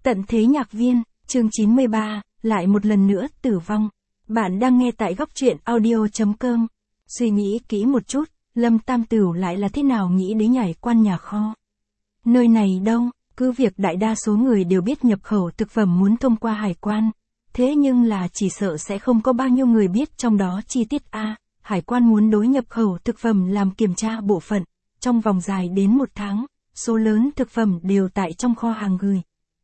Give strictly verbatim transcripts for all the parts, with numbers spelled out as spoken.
Tận thế nhạc viên, chương chín mươi ba, lại một lần nữa tử vong. Bạn đang nghe tại góc truyện audio chấm com. Suy nghĩ kỹ một chút, Lâm Tam Tửu lại là thế nào nghĩ đến nhảy quan nhà kho. Nơi này đâu, cứ việc đại đa số người đều biết nhập khẩu thực phẩm muốn thông qua hải quan. Thế nhưng là chỉ sợ sẽ không có bao nhiêu người biết trong đó chi tiết A, hải quan muốn đối nhập khẩu thực phẩm làm kiểm tra bộ phận. Trong vòng dài đến một tháng, số lớn thực phẩm đều tại trong kho hàng gửi.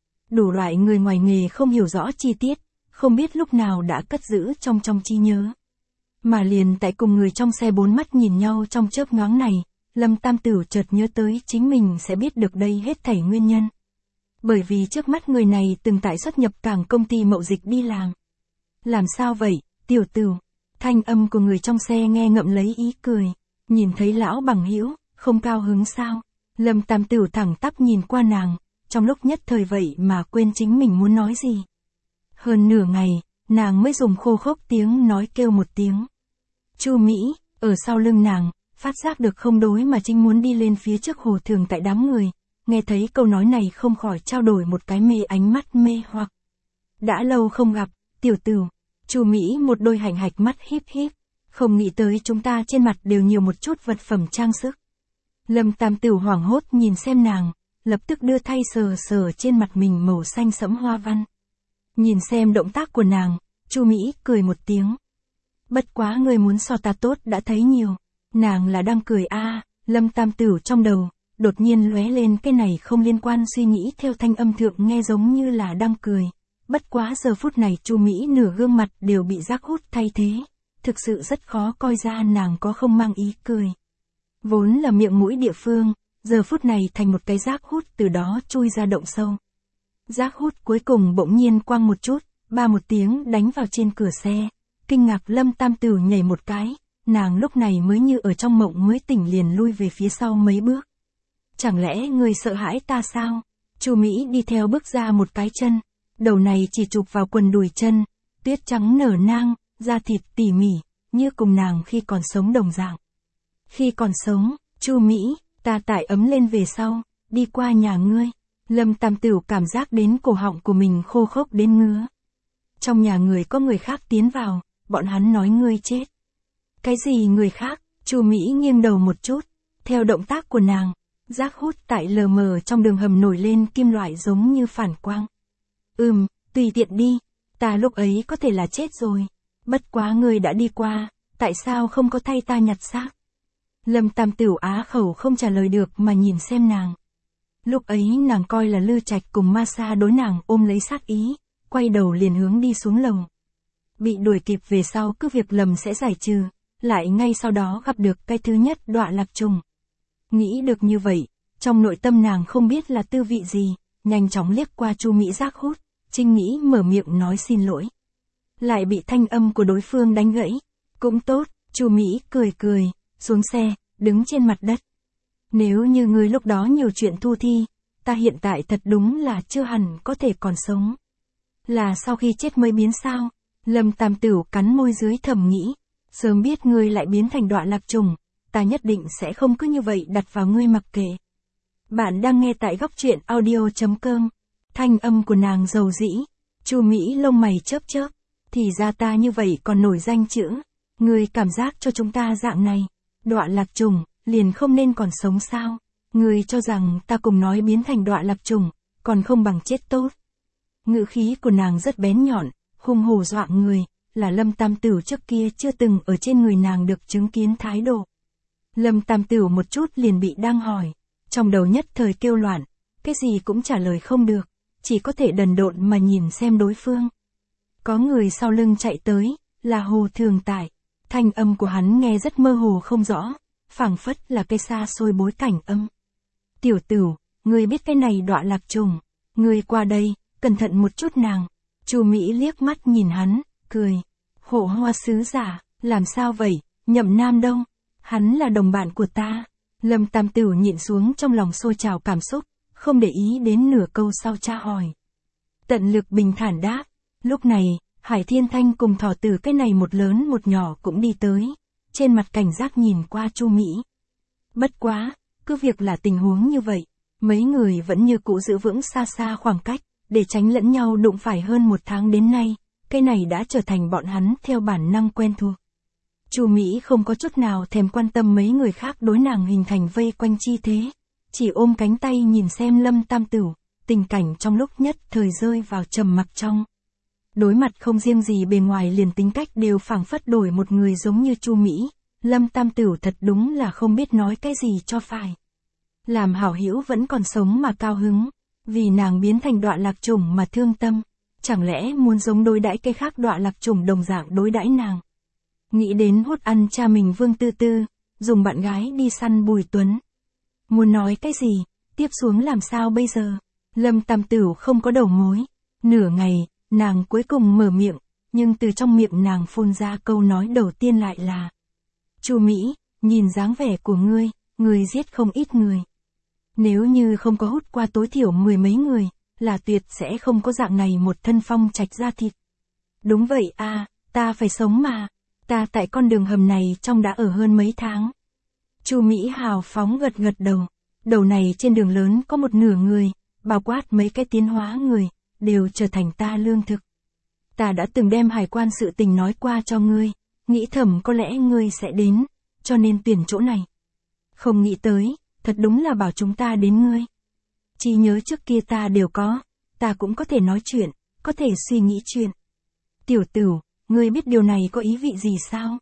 Đủ loại người ngoài nghề không hiểu rõ chi tiết, không biết lúc nào đã cất giữ trong trong trí nhớ. Mà liền tại cùng người trong xe bốn mắt nhìn nhau trong chớp nhoáng này, Lâm Tam Tửu chợt nhớ tới chính mình sẽ biết được đây hết thảy nguyên nhân. Bởi vì trước mắt người này từng tại xuất nhập cảng công ty mậu dịch đi làm. Làm sao vậy, tiểu Tửu? Thanh âm của người trong xe nghe ngậm lấy ý cười. Nhìn thấy lão bằng hữu, không cao hứng sao? Lâm Tam Tửu thẳng tắp nhìn qua nàng, trong lúc nhất thời vậy mà quên chính mình muốn nói gì. Hơn nửa ngày, nàng mới dùng khô khốc tiếng nói kêu một tiếng. Chu Mỹ, ở sau lưng nàng, phát giác được không đối mà chính muốn đi lên phía trước Hồ Thường tại đám người. Nghe thấy câu nói này không khỏi trao đổi một cái mê ánh mắt mê hoặc. Đã lâu không gặp, tiểu Tửu. Chu Mỹ một đôi hạnh hạch mắt híp híp, không nghĩ tới chúng ta trên mặt đều nhiều một chút vật phẩm trang sức. Lâm Tam Tửu hoảng hốt nhìn xem nàng, lập tức đưa tay sờ sờ trên mặt mình màu xanh sẫm hoa văn. Nhìn xem động tác của nàng, Chu Mỹ cười một tiếng. Bất quá người muốn so ta tốt đã thấy nhiều. Nàng là đang cười a. À, Lâm Tam Tửu trong đầu đột nhiên lóe lên cái này không liên quan suy nghĩ theo thanh âm thượng nghe giống như là đang cười. Bất quá giờ phút này Chu Mỹ nửa gương mặt đều bị giác hút thay thế, thực sự rất khó coi ra nàng có không mang ý cười. Vốn là miệng mũi địa phương, giờ phút này thành một cái giác hút từ đó chui ra động sâu. Giác hút cuối cùng bỗng nhiên quang một chút, ba một tiếng đánh vào trên cửa xe. Kinh ngạc Lâm Tam Tửu nhảy một cái, nàng lúc này mới như ở trong mộng mới tỉnh liền lui về phía sau mấy bước. Chẳng lẽ người sợ hãi ta sao? Chu Mỹ đi theo bước ra một cái chân, đầu này chỉ chụp vào quần đùi chân, tuyết trắng nở nang, da thịt tỉ mỉ, như cùng nàng khi còn sống đồng dạng. Khi còn sống, Chu Mỹ, ta tải ấm lên về sau, đi qua nhà ngươi. Lâm Tam Tửu cảm giác đến cổ họng của mình khô khốc đến ngứa. Trong nhà người có người khác tiến vào, bọn hắn nói ngươi chết. Cái gì người khác? Chu Mỹ nghiêng đầu một chút, theo động tác của nàng, giác hút tại lờ mờ trong đường hầm nổi lên kim loại giống như phản quang. Ừm, tùy tiện đi, ta lúc ấy có thể là chết rồi. Bất quá ngươi đã đi qua, tại sao không có thay ta nhặt xác? Lâm Tam Tửu á khẩu không trả lời được mà nhìn xem nàng. Lúc ấy nàng coi là Lư Trạch cùng ma sa đối nàng ôm lấy sát ý, quay đầu liền hướng đi xuống lầu. Bị đuổi kịp về sau cứ việc lầm sẽ giải trừ, lại ngay sau đó gặp được cái thứ nhất đọa lạc trùng. Nghĩ được như vậy, trong nội tâm nàng không biết là tư vị gì, nhanh chóng liếc qua Chu Mỹ giác hút, trinh nghĩ mở miệng nói xin lỗi. Lại bị thanh âm của đối phương đánh gãy. Cũng tốt, Chu Mỹ cười cười, xuống xe, đứng trên mặt đất. Nếu như ngươi lúc đó nhiều chuyện thu thi, ta hiện tại thật đúng là chưa hẳn có thể còn sống. Là sau khi chết mới biến sao? Lâm Tam Tửu cắn môi dưới thầm nghĩ, sớm biết ngươi lại biến thành đọa lạc trùng, ta nhất định sẽ không cứ như vậy đặt vào ngươi mặc kệ. Bạn đang nghe tại góc truyện audio chấm com. Thanh âm của nàng dầu dĩ, Chu Mỹ lông mày chớp chớp, thì ra ta như vậy còn nổi danh chữ. Ngươi cảm giác cho chúng ta dạng này, đọa lạc trùng, liền không nên còn sống sao? Ngươi cho rằng ta cùng nói biến thành đọa lạc trùng, còn không bằng chết tốt. Ngữ khí của nàng rất bén nhọn, hung hổ dọa người, là Lâm Tam Tửu trước kia chưa từng ở trên người nàng được chứng kiến thái độ. Lâm Tam Tửu một chút liền bị đang hỏi, trong đầu nhất thời kêu loạn, cái gì cũng trả lời không được, chỉ có thể đần độn mà nhìn xem đối phương. Có người sau lưng chạy tới, là Hồ Thường Tại, thanh âm của hắn nghe rất mơ hồ không rõ, phảng phất là cây xa xôi bối cảnh âm. Tiểu Tửu, ngươi biết cái này đọa lạc trùng, ngươi qua đây, cẩn thận một chút nàng. Chu Mỹ liếc mắt nhìn hắn, cười. Hộ hoa sứ giả, làm sao vậy, Nhậm Nam đâu? Hắn là đồng bạn của ta. Lâm Tam Tửu nhịn xuống trong lòng sôi trào cảm xúc, không để ý đến nửa câu sau tra hỏi. Tận lực bình thản đáp. Lúc này, Hải Thiên Thanh cùng Thỏ Tử cái này một lớn một nhỏ cũng đi tới, trên mặt cảnh giác nhìn qua Chu Mỹ. Bất quá, cứ việc là tình huống như vậy, mấy người vẫn như cũ giữ vững xa xa khoảng cách, để tránh lẫn nhau đụng phải hơn một tháng đến nay, cái này đã trở thành bọn hắn theo bản năng quen thuộc. Chu Mỹ không có chút nào thèm quan tâm mấy người khác đối nàng hình thành vây quanh chi thế, chỉ ôm cánh tay nhìn xem Lâm Tam Tửu, tình cảnh trong lúc nhất thời rơi vào trầm mặc trong. Đối mặt không riêng gì bề ngoài liền tính cách đều phảng phất đổi một người giống như Chu Mỹ, Lâm Tam Tửu thật đúng là không biết nói cái gì cho phải. Làm hảo hữu vẫn còn sống mà cao hứng, vì nàng biến thành đọa lạc chủng mà thương tâm, chẳng lẽ muốn giống đối đãi cái khác đọa lạc chủng đồng dạng đối đãi nàng. Nghĩ đến hút ăn cha mình Vương Tư Tư, dùng bạn gái đi săn Bùi Tuấn. Muốn nói cái gì, tiếp xuống làm sao bây giờ? Lâm Tam Tửu không có đầu mối. Nửa ngày, nàng cuối cùng mở miệng, nhưng từ trong miệng nàng phun ra câu nói đầu tiên lại là: Chu Mỹ, nhìn dáng vẻ của ngươi, ngươi giết không ít người. Nếu như không có hút qua tối thiểu mười mấy người, là tuyệt sẽ không có dạng này một thân phong trạch da thịt. Đúng vậy à, ta phải sống mà. Ta tại con đường hầm này trong đã ở hơn mấy tháng. Chu Mỹ hào phóng gật gật đầu. Đầu này trên đường lớn có một nửa người, bao quát mấy cái tiến hóa người, đều trở thành ta lương thực. Ta đã từng đem hải quan sự tình nói qua cho ngươi, nghĩ thầm có lẽ ngươi sẽ đến, cho nên tuyển chỗ này. Không nghĩ tới, thật đúng là bảo chúng ta đến ngươi. Chỉ nhớ trước kia ta đều có, ta cũng có thể nói chuyện, có thể suy nghĩ chuyện. Tiểu Tửu, ngươi biết điều này có ý vị gì sao?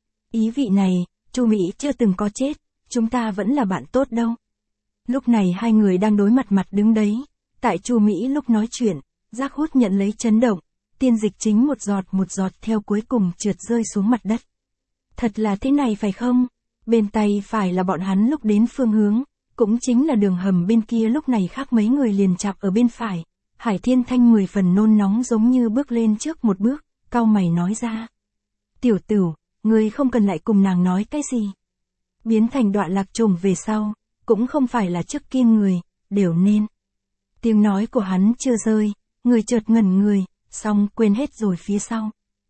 Ý vị này, Chu Mỹ chưa từng có chết, chúng ta vẫn là bạn tốt đâu. Lúc này hai người đang đối mặt mặt đứng đấy, tại Chu Mỹ lúc nói chuyện, giác hút nhận lấy chấn động, tiên dịch chính một giọt một giọt theo cuối cùng trượt rơi xuống mặt đất. Thật là thế này phải không? Bên tay phải là bọn hắn lúc đến phương hướng, cũng chính là đường hầm bên kia lúc này khác mấy người liền chạm ở bên phải. Hải Thiên Thanh mười phần nôn nóng giống như bước lên trước một bước, cau mày nói ra. Tiểu Tửu, ngươi không cần lại cùng nàng nói cái gì. Biến thành đọa lạc chủng về sau, cũng không phải là trước kia người, đều nên. Tiếng nói của hắn chưa rơi, người chợt ngẩn người, xong quên hết rồi phía sau.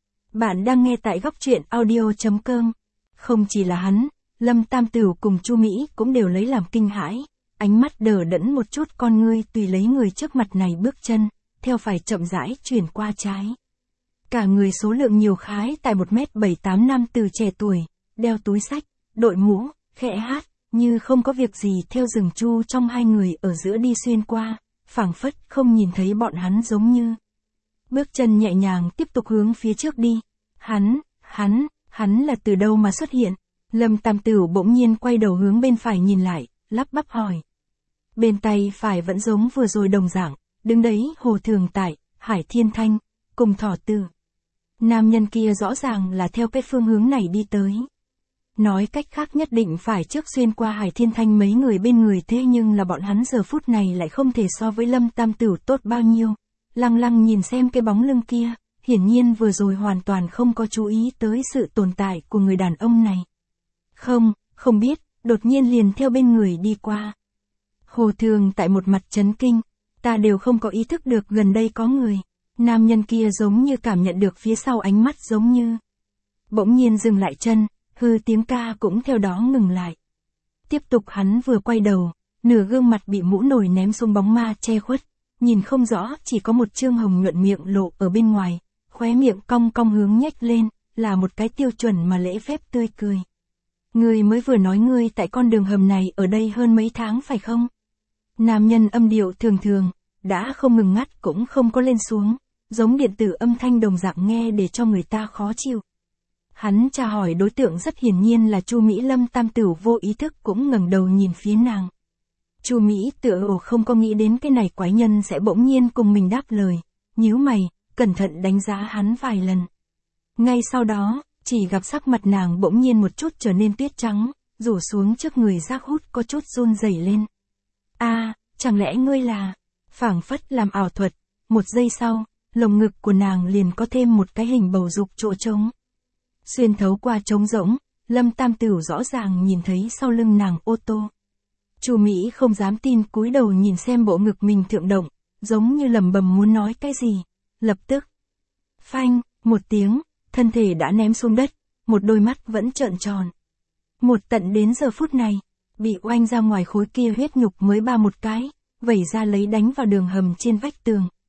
Bạn đang nghe tại góc truyện audio chấm com. Không chỉ là hắn, Lâm Tam Tửu cùng Chu Mỹ cũng đều lấy làm kinh hãi, ánh mắt đờ đẫn một chút con ngươi tùy lấy người trước mặt này bước chân, theo phải chậm rãi chuyển qua trái. Cả người số lượng nhiều khái tại một mét bảy tám năm từ trẻ tuổi, đeo túi sách, đội mũ, khẽ hát, như không có việc gì theo rừng chu trong hai người ở giữa đi xuyên qua, phảng phất không nhìn thấy bọn hắn giống như. Bước chân nhẹ nhàng tiếp tục hướng phía trước đi. Hắn, hắn, hắn là từ đâu mà xuất hiện? Lâm Tam Tửu bỗng nhiên quay đầu hướng bên phải nhìn lại, lắp bắp hỏi. Bên tay phải vẫn giống vừa rồi đồng dạng, đứng đấy Hồ Thường Tại, Hải Thiên Thanh, cùng Thỏ Tử. Nam nhân kia rõ ràng là theo cái phương hướng này đi tới. Nói cách khác nhất định phải trước xuyên qua Hải Thiên Thanh mấy người bên người, thế nhưng là bọn hắn giờ phút này lại không thể so với Lâm Tam Tửu tốt bao nhiêu. Lăng lăng nhìn xem cái bóng lưng kia, hiển nhiên vừa rồi hoàn toàn không có chú ý tới sự tồn tại của người đàn ông này. Không, không biết, đột nhiên liền theo bên người đi qua. Hồ Thường Tại một mặt chấn kinh, ta đều không có ý thức được gần đây có người. Nam nhân kia giống như cảm nhận được phía sau ánh mắt giống như. Bỗng nhiên dừng lại chân, hư tiếng ca cũng theo đó ngừng lại. Tiếp tục hắn vừa quay đầu, nửa gương mặt bị mũ nổi ném xuống bóng ma che khuất, nhìn không rõ, chỉ có một trương hồng nhuận miệng lộ ở bên ngoài, khóe miệng cong cong hướng nhếch lên, là một cái tiêu chuẩn mà lễ phép tươi cười. Ngươi mới vừa nói ngươi tại con đường hầm này ở đây hơn mấy tháng phải không? Nam nhân âm điệu thường thường, đã không ngừng ngắt cũng không có lên xuống, giống điện tử âm thanh đồng dạng nghe để cho người ta khó chịu. Hắn tra hỏi đối tượng rất hiển nhiên là Chu Mỹ. Lâm Tam Tửu vô ý thức cũng ngẩng đầu nhìn phía nàng. Chu Mỹ tựa hồ không có nghĩ đến cái này quái nhân sẽ bỗng nhiên cùng mình đáp lời, nhíu mày, cẩn thận đánh giá hắn vài lần. Ngay sau đó, chỉ gặp sắc mặt nàng bỗng nhiên một chút trở nên tuyết trắng, rủ xuống trước người giác hút có chút run rẩy lên. A, à, chẳng lẽ ngươi là? Phảng phất làm ảo thuật, một giây sau, lồng ngực của nàng liền có thêm một cái hình bầu dục chỗ trống. Xuyên thấu qua trống rỗng, Lâm Tam Tửu rõ ràng nhìn thấy sau lưng nàng ô tô. Chu Mỹ không dám tin cúi đầu nhìn xem bộ ngực mình thượng động, giống như lẩm bẩm muốn nói cái gì, lập tức. Phanh, một tiếng, thân thể đã ném xuống đất, một đôi mắt vẫn trợn tròn. Một tận đến giờ phút này, bị oanh ra ngoài khối kia huyết nhục mới ba một cái, vẩy ra lấy đánh vào đường hầm trên vách tường,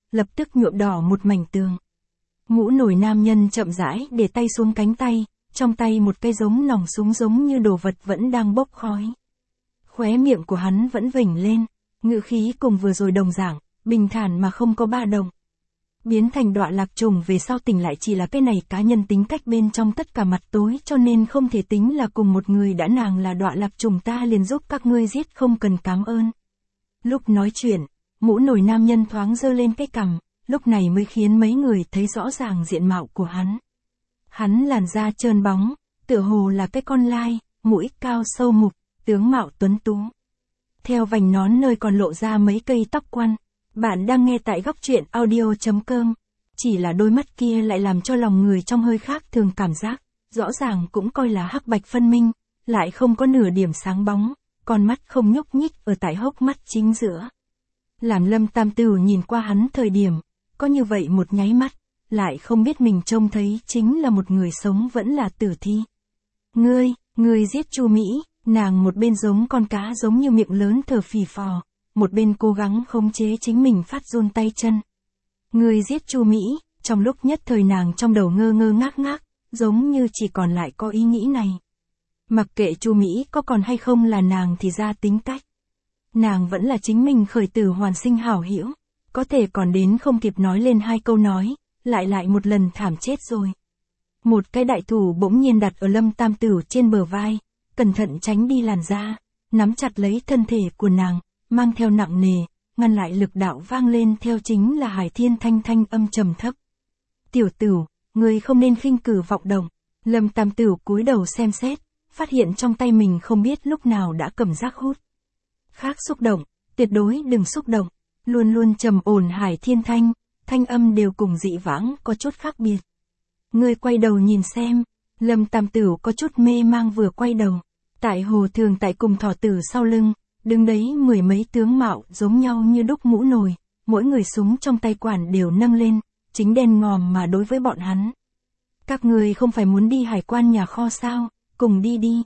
lập tức nhuộm đỏ một mảnh tường. Mũ nổi nam nhân chậm rãi để tay xuống cánh tay, trong tay một cây giống nòng súng giống như đồ vật vẫn đang bốc khói. Khóe miệng của hắn vẫn vểnh lên, ngữ khí cùng vừa rồi đồng dạng, bình thản mà không có ba động. Biến thành đọa lạc trùng về sau tỉnh lại chỉ là cái này cá nhân tính cách bên trong tất cả mặt tối cho nên không thể tính là cùng một người đã nàng là đọa lạc trùng ta liền giúp các ngươi giết không cần cảm ơn. Lúc nói chuyện, mũ nổi nam nhân thoáng giơ lên cái cằm, lúc này mới khiến mấy người thấy rõ ràng diện mạo của hắn. Hắn làn da trơn bóng, tựa hồ là cái con lai, mũi cao sâu mục, tướng mạo tuấn tú. Theo vành nón nơi còn lộ ra mấy cây tóc quăn. Bạn đang nghe tại góc truyện audio chấm com. Chỉ là đôi mắt kia lại làm cho lòng người trong hơi khác thường cảm giác, rõ ràng cũng coi là hắc bạch phân minh, lại không có nửa điểm sáng bóng, con mắt không nhúc nhích ở tại hốc mắt chính giữa. Làm Lâm Tam Tửu nhìn qua hắn thời điểm, có như vậy một nháy mắt, lại không biết mình trông thấy chính là một người sống vẫn là tử thi. Ngươi, ngươi giết Chu Mỹ, nàng một bên giống con cá giống như miệng lớn thở phì phò. Một bên cố gắng khống chế chính mình phát run tay chân. Người giết Chu Mỹ, trong lúc nhất thời nàng trong đầu ngơ ngơ ngác ngác, giống như chỉ còn lại có ý nghĩ này. Mặc kệ Chu Mỹ có còn hay không là nàng thì ra tính cách. Nàng vẫn là chính mình khởi tử hoàn sinh hảo hiểu, có thể còn đến không kịp nói lên hai câu nói, lại lại một lần thảm chết rồi. Một cái đại thủ bỗng nhiên đặt ở Lâm Tam Tửu trên bờ vai, cẩn thận tránh đi làn da, nắm chặt lấy thân thể của nàng. Mang theo nặng nề, ngăn lại lực đạo vang lên theo chính là Hải Thiên thanh thanh âm trầm thấp. Tiểu Tửu, ngươi không nên khinh cử vọng động. Lâm Tam Tửu cúi đầu xem xét, phát hiện trong tay mình không biết lúc nào đã cầm rác hút. Khác xúc động, tuyệt đối đừng xúc động. Luôn luôn trầm ổn Hải Thiên thanh, thanh âm đều cùng dị vãng có chút khác biệt. Ngươi quay đầu nhìn xem, Lâm Tam Tửu có chút mê mang vừa quay đầu. Tại hồ thường tại cùng thỏ tử sau lưng. Đứng đấy mười mấy tướng mạo giống nhau như đúc mũ nồi, mỗi người súng trong tay quản đều nâng lên, chính đen ngòm mà đối với bọn hắn. Các người không phải muốn đi hải quan nhà kho sao, cùng đi đi.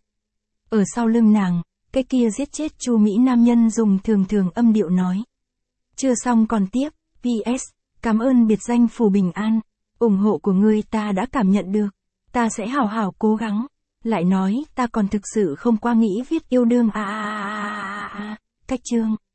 Ở sau lưng nàng, cái kia giết chết Chu Mỹ nam nhân dùng thường thường âm điệu nói. Chưa xong còn tiếp, pê ét, cảm ơn biệt danh Phù Bình An, ủng hộ của ngươi ta đã cảm nhận được, ta sẽ hào hào cố gắng. Lại nói, ta còn thực sự không qua nghĩ viết yêu đương à à à à à, cách chương.